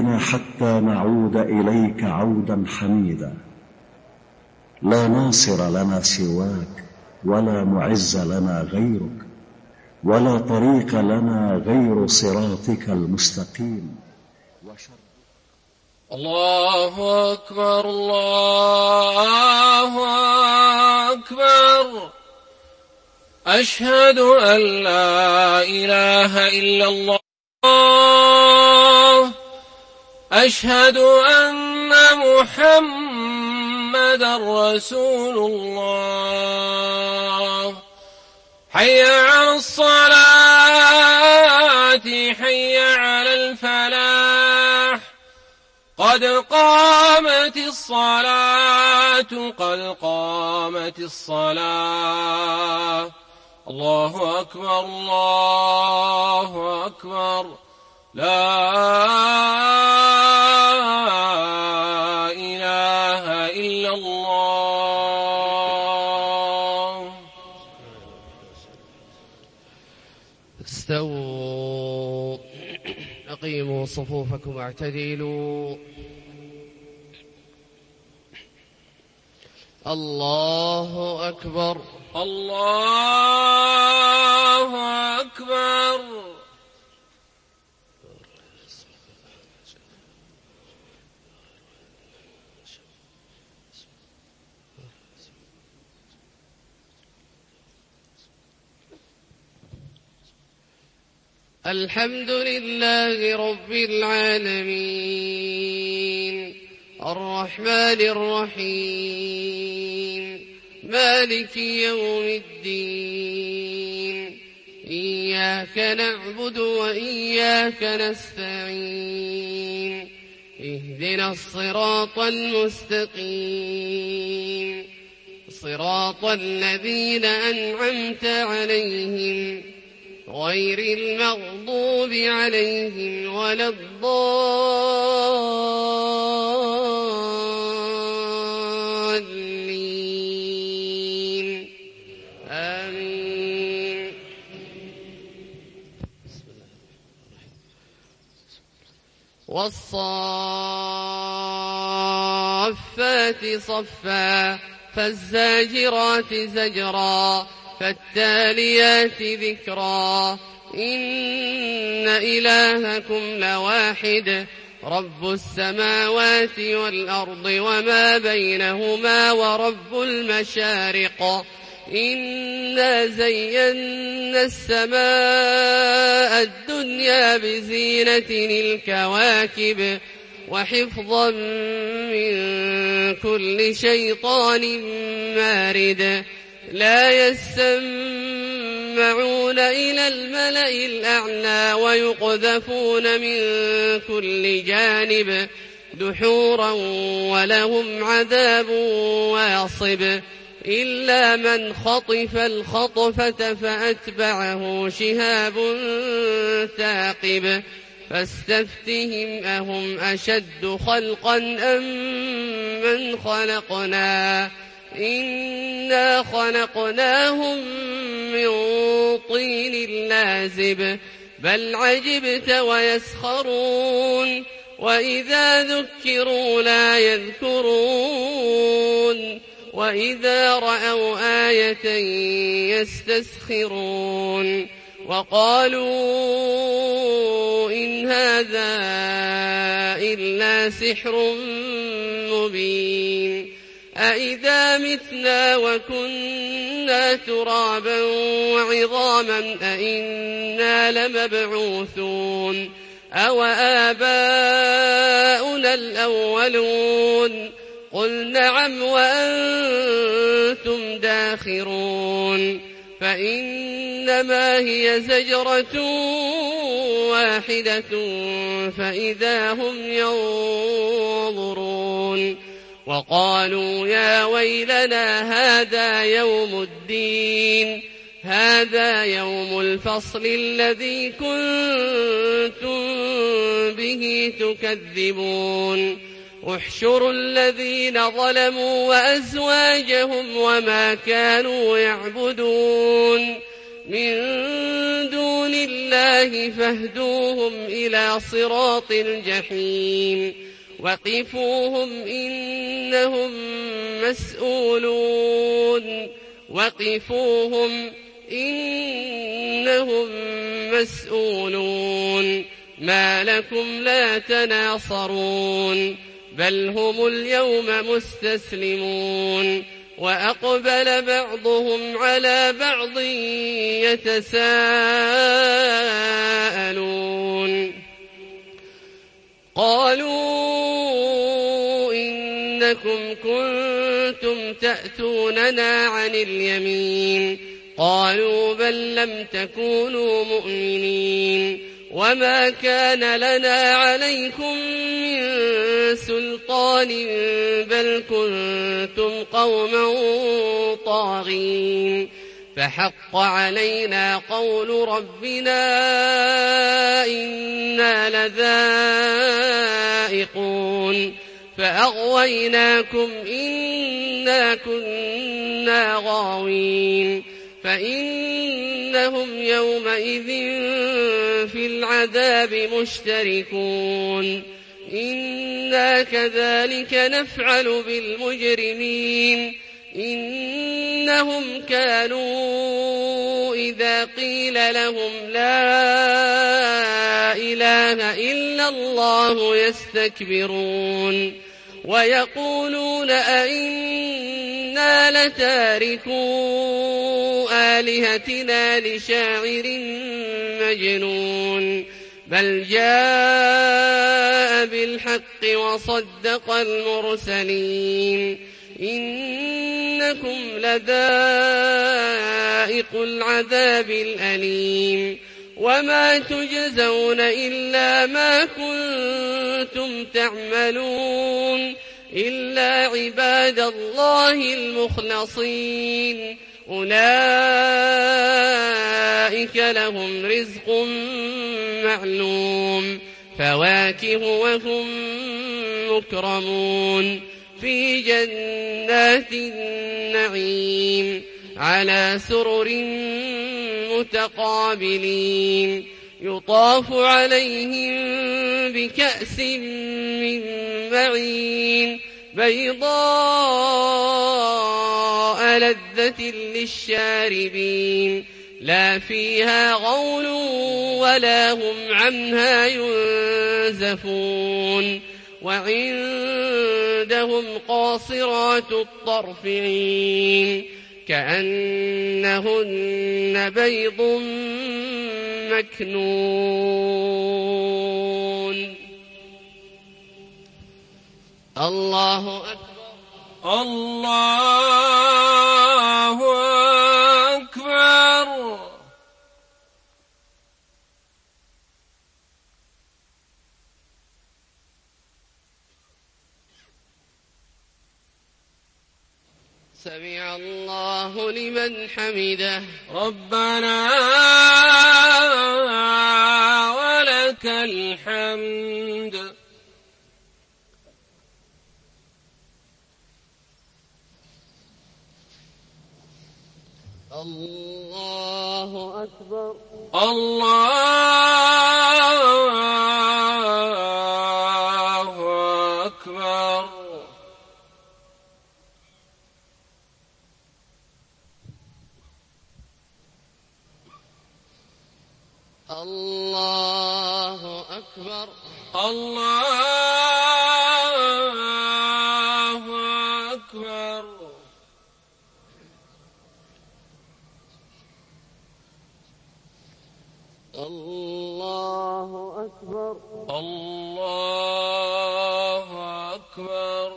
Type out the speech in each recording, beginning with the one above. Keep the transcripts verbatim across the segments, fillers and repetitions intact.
بنا حتى نعود إليك عودا حميدا. لا ناصر لنا سواك، ولا معز لنا غيرك، ولا طريق لنا غير صراطك المستقيم. الله أكبر الله أكبر. أشهد أن لا إله إلا الله. أشهد أن محمدا رسول الله. حي على الصلاة حي على الفلاح. قد قامت الصلاة قد قامت الصلاة. الله أكبر الله أكبر. لا إله إلا الله. استووا أقيموا صفوفكم واعتدلوا. الله أكبر الله أكبر. الحمد لله رب العالمين الرحمن الرحيم مالك يوم الدين. إياك نعبد وإياك نستعين. اهدنا الصراط المستقيم صراط الذين أنعمت عليهم غير المغضوب عليهم ولا الضالين. آمين. والصافات صفا فالزاجرات زجرا فالتاليات ذكرا. إن إلهكم لواحد رب السماوات والأرض وما بينهما ورب المشارق. إنا زينا السماء الدنيا بزينة الكواكب وحفظا من كل شيطان مارد. لا يسمعون إلى الملأ الأعلى ويقذفون من كل جانب دحورا ولهم عذاب واصب. إلا من خطف الخطفة فأتبعه شهاب ثاقب. فاستفتهم أهم أشد خلقا أم من خلقنا إنا خلقناهم من طين لازب. بل عجبت ويسخرون وإذا ذكروا لا يذكرون وإذا رأوا آية يستسخرون. وقالوا إن هذا إلا سحر مبين. أإذا متنا وكنا ترابا وعظاما أإنا لمبعوثون أو آباؤنا الأولون. قل نعم وأنتم داخرون. فإنما هي زجرة واحدة فإذا هم ينظرون. وقالوا يا ويلنا هذا يوم الدين هذا يوم الفصل الذي كنتم به تكذبون. احشروا الذين ظلموا وأزواجهم وما كانوا يعبدون من دون الله فاهدوهم إلى صراط الجحيم وقفوهم إنهم مسؤولون وقفوهم إنهم مسؤولون ما لكم لا تناصرون بل هم اليوم مستسلمون وأقبل بعضهم على بعض يتساءلون قالوا إنكم كنتم تأتوننا عن اليمين قالوا بل لم تكونوا مؤمنين وما كان لنا عليكم من سلطان بل كنتم قوما طاغين فحق علينا قول ربنا إنا لذائقون فأغويناكم إنا كنا غاوين فإنهم يومئذ في العذاب مشتركون إنا كذلك نفعل بالمجرمين إنهم كانوا إذا قيل لهم لا إله إلا الله يستكبرون ويقولون أئنا لتاركو آلهتنا لشاعر مجنون بل جاء بالحق وصدق المرسلين إنكم لذائق العذاب الأليم وما تجزون إلا ما كنتم تعملون إلا عباد الله المخلصين أولئك لهم رزق معلوم فواكه وهم مكرمون في جنات النعيم على سرر متقابلين يطاف عليهم بكأس من معين بيضاء لذة للشاربين لا فيها غول ولا هم عنها ينزفون وعندهم قاصرات الطرف عين كأنهن بيض مكنون الله أكبر الله أكبر سمع الله لمن حمده ربنا ولك الحمد الله أكبر الله أكبر الله أكبر الله أكبر الله أكبر الله أكبر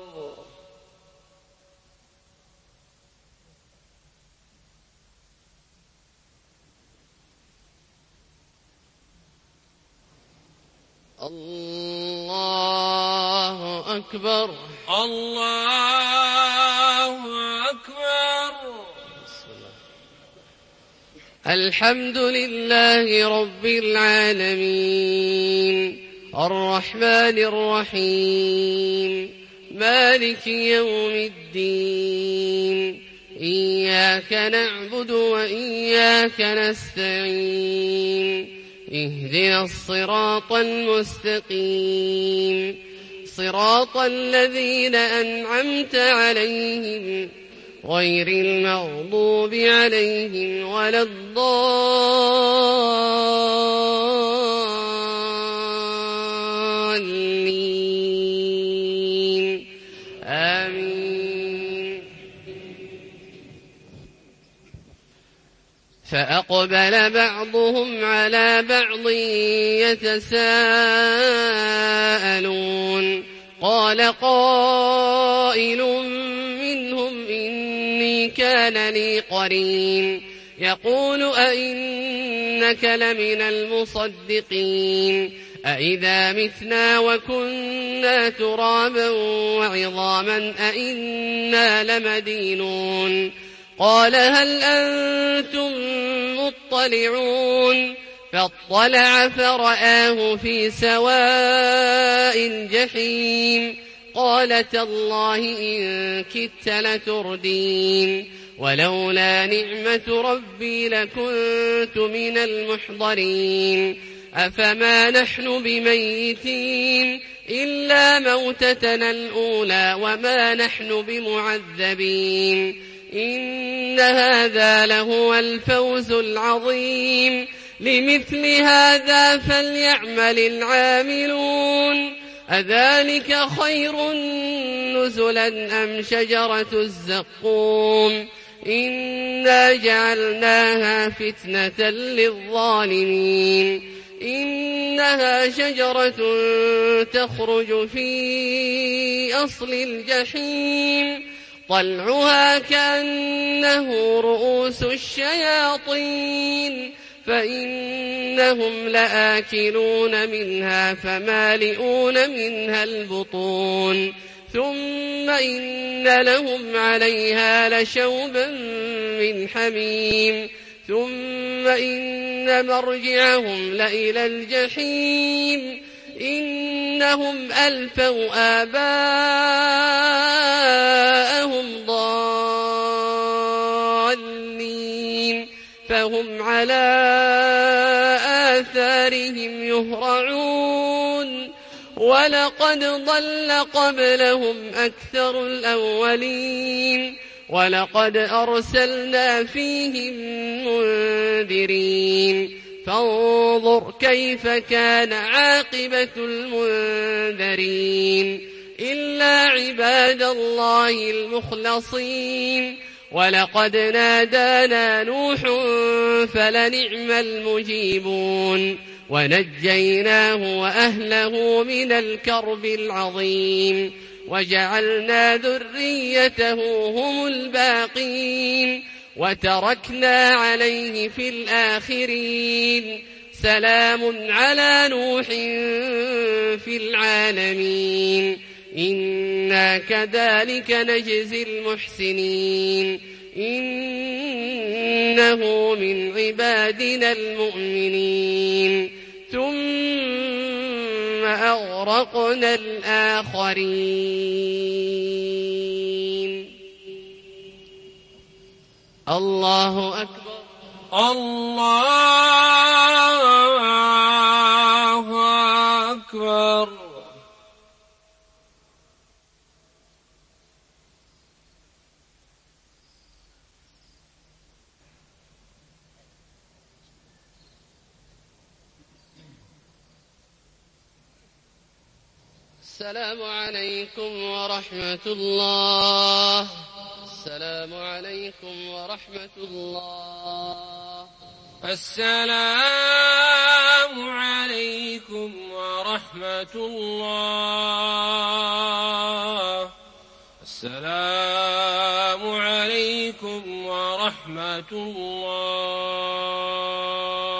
الله أكبر الله أكبر الحمد لله رب العالمين الرحمن الرحيم مالك يوم الدين إياك نعبد وإياك نستعين اهدنا الصراط المستقيم صراط الذين أنعمت عليهم غير المغضوب عليهم ولا الضالين آمين. فأقبل بعضهم على بعض يتساءلون قال قائل منهم إني كان لي قرين يقول أئنك لمن المصدقين أئذا متنا وكنا ترابا وعظاما أئنا لمدينون قال هل أنتم مطلعون فاطلع فرآه في سواء الجحيم قال تالله إن كدت لتردين ولولا نعمة ربي لكنت من المحضرين أفما نحن بميتين إلا موتتنا الأولى وما نحن بمعذبين إن هذا لهو الفوز العظيم لمثل هذا فليعمل العاملون أذلك خير نزلا أم شجرة الزقوم إنا جعلناها فتنة للظالمين إنها شجرة تخرج في أصل الجحيم طلعها كأنه رؤوس الشياطين فإنهم لآكلون منها فمالئون منها البطون ثم إن لهم عليها لشوبا من حميم ثم إن مرجعهم لإلى الجحيم إنهم ألفوا آباءهم ضالين فهم على آثارهم يهرعون ولقد ضل قبلهم أكثر الأولين ولقد أرسلنا فيهم منذرين فانظر كيف كان عاقبة المنذرين إلا عباد الله المخلصين ولقد نادانا نوح فلنعم المجيبون ونجيناه وأهله من الكرب العظيم وجعلنا ذريته هم الباقين وتركنا عليه في الآخرين سلام على نوح في العالمين إنا كذلك نجزي المحسنين إنه من عبادنا المؤمنين ثم أغرقنا الآخرين. الله أكبر. الله أكبر. السلام عليكم ورحمة الله. السلام عليكم ورحمة الله. السلام عليكم ورحمة الله. السلام عليكم ورحمة الله.